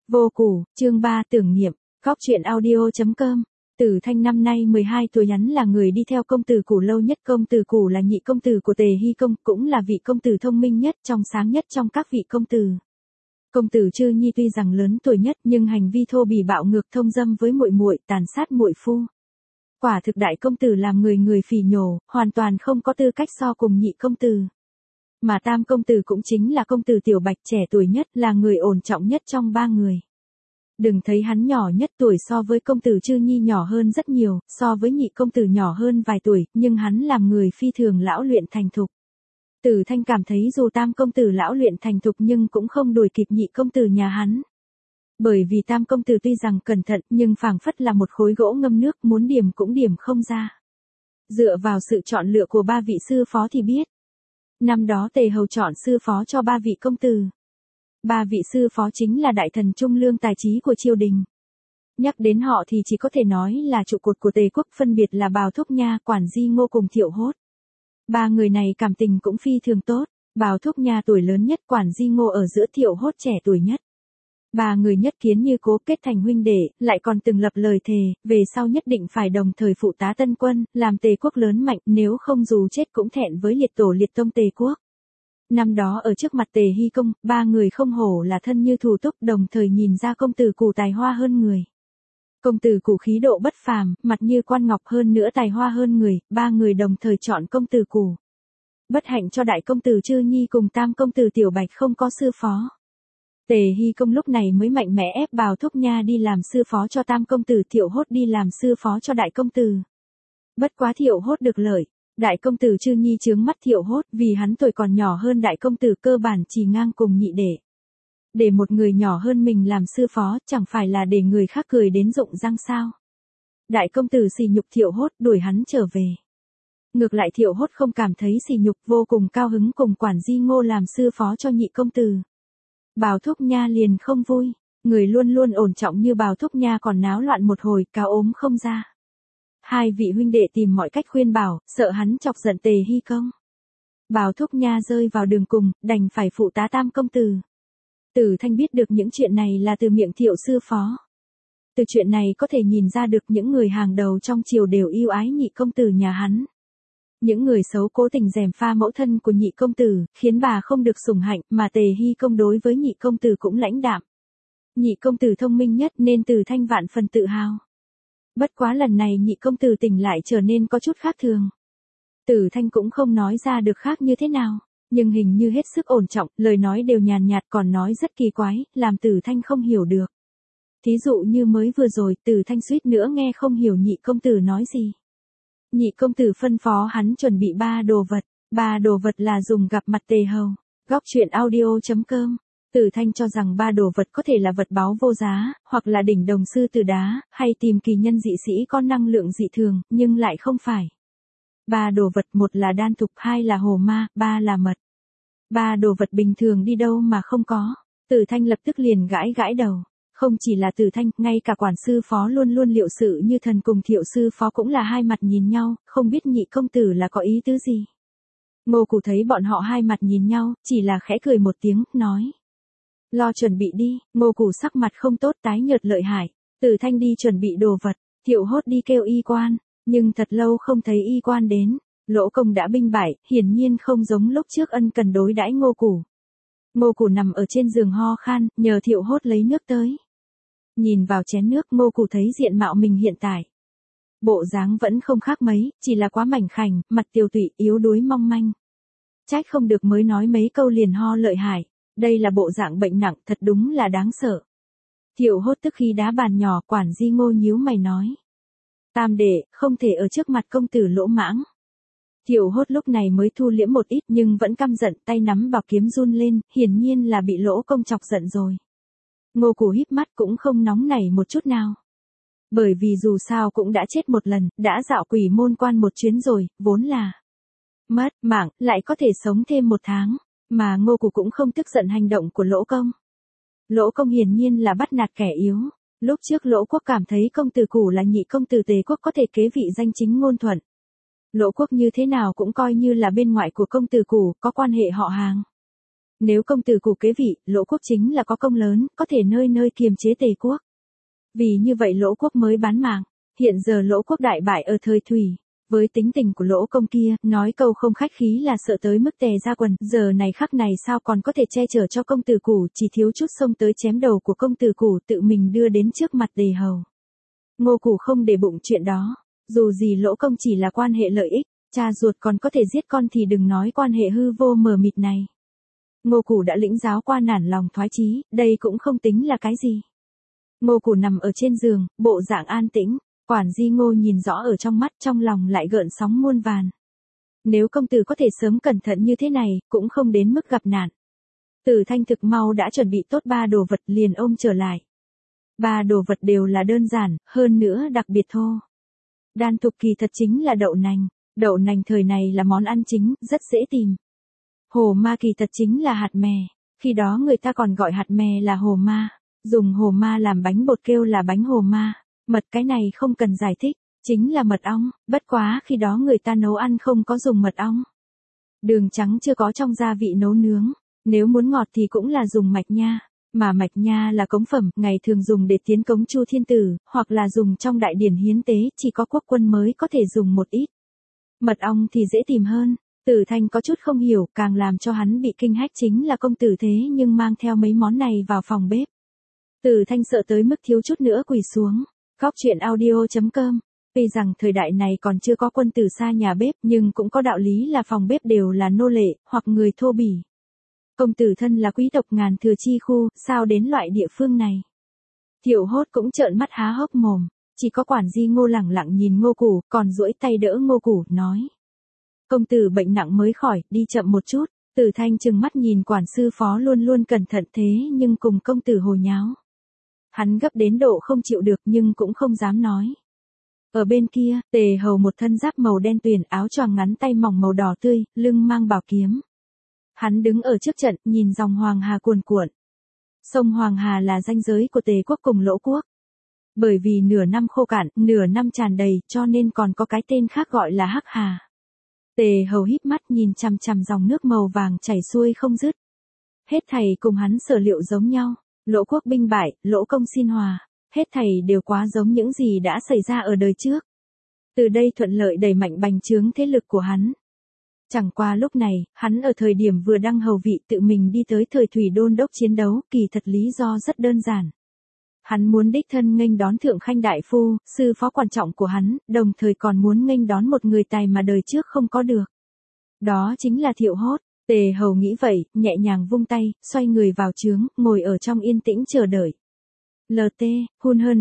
Vô Củ, chương 3 tưởng niệm, góc truyện audio.com. Tử Thanh năm nay 12 tuổi, hắn là người đi theo công tử Củ lâu nhất. Công tử Củ là nhị công tử của Tề Hy Công, cũng là vị công tử thông minh nhất, trong sáng nhất trong các vị công tử. Công tử Trư Nhi tuy rằng lớn tuổi nhất, nhưng hành vi thô bỉ bạo ngược, thông dâm với muội muội, tàn sát muội phu. Quả thực đại công tử làm người phỉ nhổ, hoàn toàn không có tư cách so cùng nhị công tử. Mà tam công tử cũng chính là công tử Tiểu Bạch, trẻ tuổi nhất, là người ổn trọng nhất trong ba người. Đừng thấy hắn nhỏ nhất tuổi, so với công tử Trư Nhi nhỏ hơn rất nhiều, so với nhị công tử nhỏ hơn vài tuổi, nhưng hắn làm người phi thường lão luyện thành thục. Tử Thanh cảm thấy dù tam công tử lão luyện thành thục nhưng cũng không đuổi kịp nhị công tử nhà hắn. Bởi vì tam công tử tuy rằng cẩn thận nhưng phảng phất là một khối gỗ ngâm nước, muốn điểm cũng điểm không ra. Dựa vào sự chọn lựa của ba vị sư phó thì biết. Năm đó Tề Hầu chọn sư phó cho ba vị công tử. Ba vị sư phó chính là đại thần trung lương tài trí của triều đình. Nhắc đến họ thì chỉ có thể nói là trụ cột của Tề quốc, phân biệt là Bào Thúc Nha, Quản Di Ngô cùng Thiệu Hốt. Ba người này cảm tình cũng phi thường tốt. Bào Thúc Nha tuổi lớn nhất, Quản Di Ngô ở giữa, Thiệu Hốt trẻ tuổi nhất. Ba người nhất kiến như cố, kết thành huynh đệ, lại còn từng lập lời thề, về sau nhất định phải đồng thời phụ tá tân quân, làm Tề quốc lớn mạnh, nếu không dù chết cũng thẹn với liệt tổ liệt tông Tề quốc. Năm đó ở trước mặt Tề Hy Công, ba người không hổ là thân như thủ túc, đồng thời nhìn ra công tử Củ tài hoa hơn người. Công tử Củ khí độ bất phàm, mặt như quan ngọc, hơn nữa tài hoa hơn người, ba người đồng thời chọn công tử Củ. Bất hạnh cho đại công tử Trư Nhi cùng tam công tử Tiểu Bạch không có sư phó. Tề Hy Công lúc này mới mạnh mẽ ép Bào Thúc Nha đi làm sư phó cho tam công tử, Thiệu Hốt đi làm sư phó cho đại công tử. Bất quá Thiệu Hốt được lợi. Đại công tử Trư Nhi chướng mắt Thiệu Hốt, vì hắn tuổi còn nhỏ hơn đại công tử, cơ bản chỉ ngang cùng nhị đệ. Để một người nhỏ hơn mình làm sư phó, chẳng phải là để người khác cười đến rụng răng sao? Đại công tử sỉ nhục Thiệu Hốt, đuổi hắn trở về. Ngược lại Thiệu Hốt không cảm thấy sỉ nhục, vô cùng cao hứng cùng Quản Di Ngô làm sư phó cho nhị công tử. Bào Thúc Nha liền không vui, người luôn luôn ổn trọng như Bào Thúc Nha còn náo loạn một hồi, cáo ốm không ra. Hai vị huynh đệ tìm mọi cách khuyên bảo, sợ hắn chọc giận Tề Hy Công. Bào Thúc Nha rơi vào đường cùng, đành phải phụ tá tam công tử. Tử Thanh biết được những chuyện này là từ miệng Thiệu sư phó. Từ chuyện này có thể nhìn ra được những người hàng đầu trong triều đều yêu ái nhị công tử nhà hắn. Những người xấu cố tình gièm pha mẫu thân của nhị công tử, khiến bà không được sủng hạnh, mà Tề Hy Công đối với nhị công tử cũng lãnh đạm. Nhị công tử thông minh nhất nên Tử Thanh vạn phần tự hào. Bất quá lần này nhị công tử tỉnh lại trở nên có chút khác thường. Tử Thanh cũng không nói ra được khác như thế nào, nhưng hình như hết sức ổn trọng, lời nói đều nhàn nhạt, còn nói rất kỳ quái, làm Tử Thanh không hiểu được. Thí dụ như mới vừa rồi, Tử Thanh suýt nữa nghe không hiểu nhị công tử nói gì. Nhị công tử phân phó hắn chuẩn bị ba đồ vật là dùng gặp mặt Tề Hầu. Góc truyện audio.com. Tử Thanh cho rằng ba đồ vật có thể là vật báu vô giá, hoặc là đỉnh đồng sư tử đá, hay tìm kỳ nhân dị sĩ có năng lượng dị thường, nhưng lại không phải. Ba đồ vật, một là đan thục, hai là hồ ma, ba là mật. Ba đồ vật bình thường đi đâu mà không có. Tử Thanh lập tức liền gãi đầu. Không chỉ là Tử Thanh, ngay cả quản sư phó luôn luôn liệu sự như thần cùng Thiệu sư phó cũng là hai mặt nhìn nhau, không biết nhị công tử là có ý tứ gì. Ngô Củ thấy bọn họ hai mặt nhìn nhau, chỉ là khẽ cười một tiếng, nói. Lo chuẩn bị đi. Ngô Củ sắc mặt không tốt, tái nhợt lợi hại. Tử Thanh đi chuẩn bị đồ vật, Thiệu Hốt đi kêu y quan, nhưng thật lâu không thấy y quan đến. Lỗ Công đã binh bại, hiển nhiên không giống lúc trước ân cần đối đãi Ngô Củ. Ngô Củ nằm ở trên giường ho khan, nhờ Thiệu Hốt lấy nước tới. Nhìn vào chén nước, Ngô Củ thấy diện mạo mình hiện tại. Bộ dáng vẫn không khác mấy, chỉ là quá mảnh khảnh, mặt tiều tụy, yếu đuối mong manh. Trách không được mới nói mấy câu liền ho lợi hại. Đây là bộ dạng bệnh nặng, thật đúng là đáng sợ. Thiệu Hốt tức khi đá bàn nhỏ, Quản Di Ngô nhíu mày nói. Tam đệ, không thể ở trước mặt công tử lỗ mãng. Thiệu Hốt lúc này mới thu liễm một ít nhưng vẫn căm giận, tay nắm bảo kiếm run lên, hiển nhiên là bị Lỗ Công chọc giận rồi. Ngô Củ híp mắt cũng không nóng nảy một chút nào. Bởi vì dù sao cũng đã chết một lần, đã dạo Quỷ Môn Quan một chuyến rồi, vốn là mất mạng, lại có thể sống thêm một tháng. Mà Ngô Củ cũng không tức giận hành động của Lỗ Công. Lỗ Công hiển nhiên là bắt nạt kẻ yếu. Lúc trước Lỗ Quốc cảm thấy công tử Củ là nhị công tử Tề quốc có thể kế vị danh chính ngôn thuận. Lỗ Quốc như thế nào cũng coi như là bên ngoại của công tử Củ, có quan hệ họ hàng. Nếu công tử cù kế vị, Lỗ quốc chính là có công lớn, có thể nơi nơi kiềm chế Tề quốc. Vì như vậy Lỗ quốc mới bán mạng. Hiện giờ Lỗ quốc đại bại ở thời thủy. Với tính tình của Lỗ công kia, nói câu không khách khí là sợ tới mức tè ra quần, giờ này khắc này sao còn có thể che chở cho công tử cù, chỉ thiếu chút xông tới chém đầu của công tử cù tự mình đưa đến trước mặt Tề hầu. Ngô Cù không để bụng chuyện đó, dù gì Lỗ công chỉ là quan hệ lợi ích, cha ruột còn có thể giết con thì đừng nói quan hệ hư vô mờ mịt này. Ngô Cù đã lĩnh giáo qua nản lòng thoái chí, đây cũng không tính là cái gì. Ngô Cù nằm ở trên giường, bộ dạng an tĩnh. Quản Di Ngô nhìn rõ ở trong mắt, trong lòng lại gợn sóng muôn vàn. Nếu công tử có thể sớm cẩn thận như thế này, cũng không đến mức gặp nạn. Tử Thanh thực mau đã chuẩn bị tốt 3 đồ vật liền ôm trở lại. 3 đồ vật đều là đơn giản, hơn nữa đặc biệt thô. Đan thục kỳ thật chính là đậu nành. Đậu nành thời này là món ăn chính, rất dễ tìm. Hồ ma kỳ thật chính là hạt mè. Khi đó người ta còn gọi hạt mè là hồ ma. Dùng hồ ma làm bánh bột kêu là bánh hồ ma. Mật cái này không cần giải thích, chính là mật ong, bất quá khi đó người ta nấu ăn không có dùng mật ong. Đường trắng chưa có trong gia vị nấu nướng, nếu muốn ngọt thì cũng là dùng mạch nha, mà mạch nha là cống phẩm, ngày thường dùng để tiến cống Chu Thiên Tử, hoặc là dùng trong đại điển hiến tế, chỉ có quốc quân mới có thể dùng một ít. Mật ong thì dễ tìm hơn, Tử Thanh có chút không hiểu, càng làm cho hắn bị kinh hách chính là công tử thế nhưng mang theo mấy món này vào phòng bếp. Tử Thanh sợ tới mức thiếu chút nữa quỳ xuống. Góc chuyện audio.com. Tuy rằng thời đại này còn chưa có quân tử xa nhà bếp nhưng cũng có đạo lý là phòng bếp đều là nô lệ, hoặc người thô bỉ. Công tử thân là quý tộc Ngàn Thừa chi khu, sao đến loại địa phương này? Thiệu Hốt cũng trợn mắt há hốc mồm, chỉ có Quản Di Ngô lẳng lặng nhìn Ngô Cù, còn duỗi tay đỡ Ngô Cù, nói. Công tử bệnh nặng mới khỏi, đi chậm một chút. Tử Thanh trừng mắt nhìn quản sư phó luôn luôn cẩn thận thế nhưng cùng công tử hồ nháo. Hắn gấp đến độ không chịu được nhưng cũng không dám nói. Ở bên kia, Tề hầu một thân giáp màu đen tuyền, áo choàng ngắn tay mỏng màu đỏ tươi, lưng mang bảo kiếm. Hắn đứng ở trước trận, nhìn dòng Hoàng Hà cuồn cuộn. Sông Hoàng Hà là ranh giới của Tề quốc cùng Lỗ quốc. Bởi vì nửa năm khô cạn, nửa năm tràn đầy, cho nên còn có cái tên khác gọi là Hắc Hà. Tề hầu híp mắt nhìn chằm chằm dòng nước màu vàng chảy xuôi không dứt. Hết thảy cùng hắn sở liệu giống nhau. Lỗ quốc binh bại, Lỗ công xin hòa, hết thảy đều quá giống những gì đã xảy ra ở đời trước. Từ đây thuận lợi đẩy mạnh bành trướng thế lực của hắn. Chẳng qua lúc này, hắn ở thời điểm vừa đăng hầu vị tự mình đi tới thời thủy đôn đốc chiến đấu, kỳ thật lý do rất đơn giản. Hắn muốn đích thân nghênh đón Thượng Khanh đại phu, sư phó quan trọng của hắn, đồng thời còn muốn nghênh đón một người tài mà đời trước không có được. Đó chính là Thiệu Hốt. Tề hầu nghĩ vậy, nhẹ nhàng vung tay, xoay người vào trướng, ngồi ở trong yên tĩnh chờ đợi. LT, hun hơn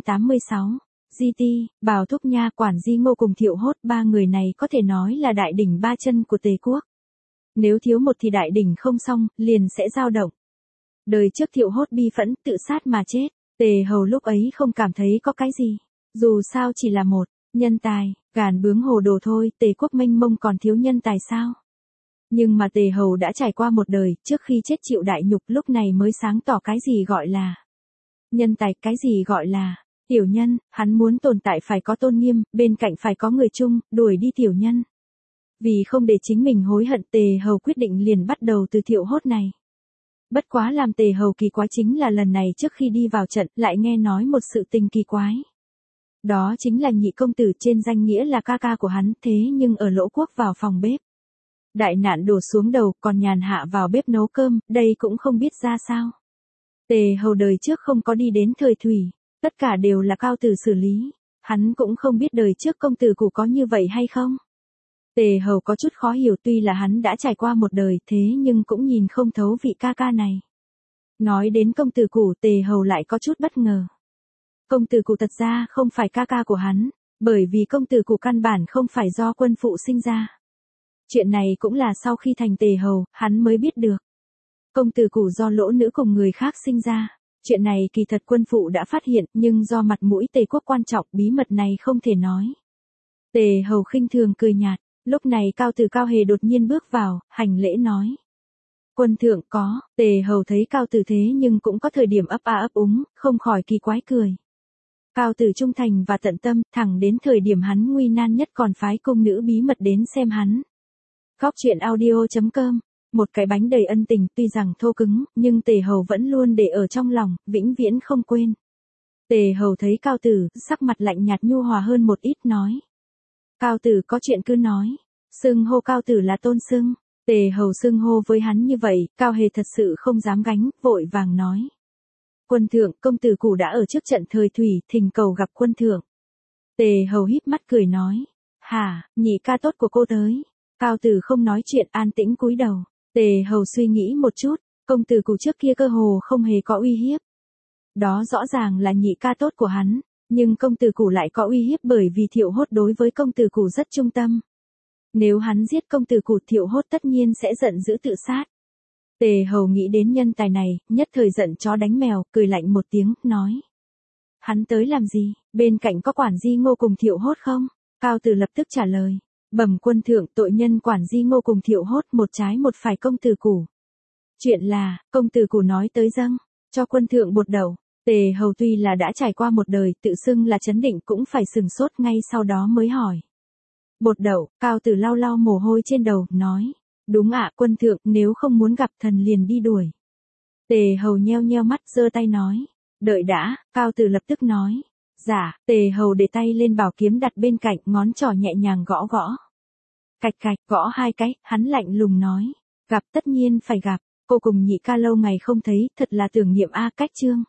786. GT, Bào Thúc Nha, Quản Di Ngô cùng Thiệu Hốt, 3 người này có thể nói là đại đỉnh 3 chân của Tề quốc. Nếu thiếu một thì đại đỉnh không xong, liền sẽ dao động. Đời trước Thiệu Hốt bi phẫn, tự sát mà chết. Tề hầu lúc ấy không cảm thấy có cái gì. Dù sao chỉ là một nhân tài, gàn bướng hồ đồ thôi, Tề quốc mênh mông còn thiếu nhân tài sao? Nhưng mà Tề hầu đã trải qua một đời, trước khi chết chịu đại nhục lúc này mới sáng tỏ cái gì gọi là nhân tài, cái gì gọi là tiểu nhân, hắn muốn tồn tại phải có tôn nghiêm, bên cạnh phải có người chung, đuổi đi tiểu nhân. Vì không để chính mình hối hận, Tề hầu quyết định liền bắt đầu từ Thiệu Hốt này. Bất quá làm Tề hầu kỳ quái chính là lần này trước khi đi vào trận, lại nghe nói một sự tình kỳ quái. Đó chính là nhị công tử trên danh nghĩa là ca ca của hắn, thế nhưng ở Lỗ quốc vào phòng bếp. Đại nạn đổ xuống đầu, còn nhàn hạ vào bếp nấu cơm, đây cũng không biết ra sao. Tề hầu đời trước không có đi đến thời thủy, tất cả đều là cao tử xử lý, hắn cũng không biết đời trước công tử cù có như vậy hay không. Tề hầu có chút khó hiểu, tuy là hắn đã trải qua một đời thế nhưng cũng nhìn không thấu vị ca ca này. Nói đến công tử cù, Tề hầu lại có chút bất ngờ. Công tử cù thật ra không phải ca ca của hắn, bởi vì công tử cù căn bản không phải do quân phụ sinh ra. Chuyện này cũng là sau khi thành Tề hầu, hắn mới biết được. Công tử cù do lỗ nữ cùng người khác sinh ra. Chuyện này kỳ thật quân phụ đã phát hiện, nhưng do mặt mũi Tề quốc quan trọng, bí mật này không thể nói. Tề hầu khinh thường cười nhạt, lúc này Cao Tử Cao Hề đột nhiên bước vào, hành lễ nói. Quân thượng có, Tề hầu thấy Cao Tử thế nhưng cũng có thời điểm ấp a ấp úng, không khỏi kỳ quái cười. Cao Tử trung thành và tận tâm, thẳng đến thời điểm hắn nguy nan nhất còn phái cung nữ bí mật đến xem hắn. Góc chuyện audio.com Một cái bánh đầy ân tình tuy rằng thô cứng, nhưng Tề Hầu vẫn luôn để ở trong lòng, vĩnh viễn không quên. Tề Hầu thấy Cao Tử, sắc mặt lạnh nhạt nhu hòa hơn một ít nói. Cao Tử có chuyện cứ nói. Xưng hô Cao Tử là tôn xưng. Tề Hầu xưng hô với hắn như vậy, Cao Hề thật sự không dám gánh, vội vàng nói. Quân thượng, công tử Cù đã ở trước trận thời thủy, thỉnh cầu gặp quân thượng. Tề Hầu híp mắt cười nói. Hả, nhị ca tốt của cô tới. Cao Tử không nói chuyện, an tĩnh cúi đầu. Tề Hầu suy nghĩ một chút, công tử Cù trước kia cơ hồ không hề có uy hiếp. Đó rõ ràng là nhị ca tốt của hắn, nhưng công tử Cù lại có uy hiếp bởi vì Thiệu Hốt đối với công tử Cù rất trung tâm. Nếu hắn giết công tử Cù, Thiệu Hốt tất nhiên sẽ giận dữ tự sát. Tề Hầu nghĩ đến nhân tài này, nhất thời giận chó đánh mèo, cười lạnh một tiếng, nói. Hắn tới làm gì, bên cạnh có quản Di Ngô cùng Thiệu Hốt không? Cao Tử lập tức trả lời. Bẩm quân thượng, tội nhân quản Di Ngô cùng Thiệu Hốt một trái một phải công tử Cù. Chuyện là, công tử Cù nói tới dâng, cho quân thượng bột đậu. Tề Hầu tuy là đã trải qua một đời, tự xưng là chấn định cũng phải sừng sốt ngay sau đó mới hỏi. Bột đậu, Cao Tử lau lau mồ hôi trên đầu, nói. Đúng ạ, quân thượng, nếu không muốn gặp thần liền đi đuổi. Tề Hầu nheo nheo mắt, giơ tay nói. Đợi đã, Cao Tử lập tức nói. Dạ, Tề Hầu để tay lên bảo kiếm đặt bên cạnh, ngón trỏ nhẹ nhàng gõ gõ. Cạch cạch, gõ hai cái, hắn lạnh lùng nói. Gặp tất nhiên phải gặp, cô cùng nhị ca lâu ngày không thấy, thật là tưởng niệm a Cách Trương.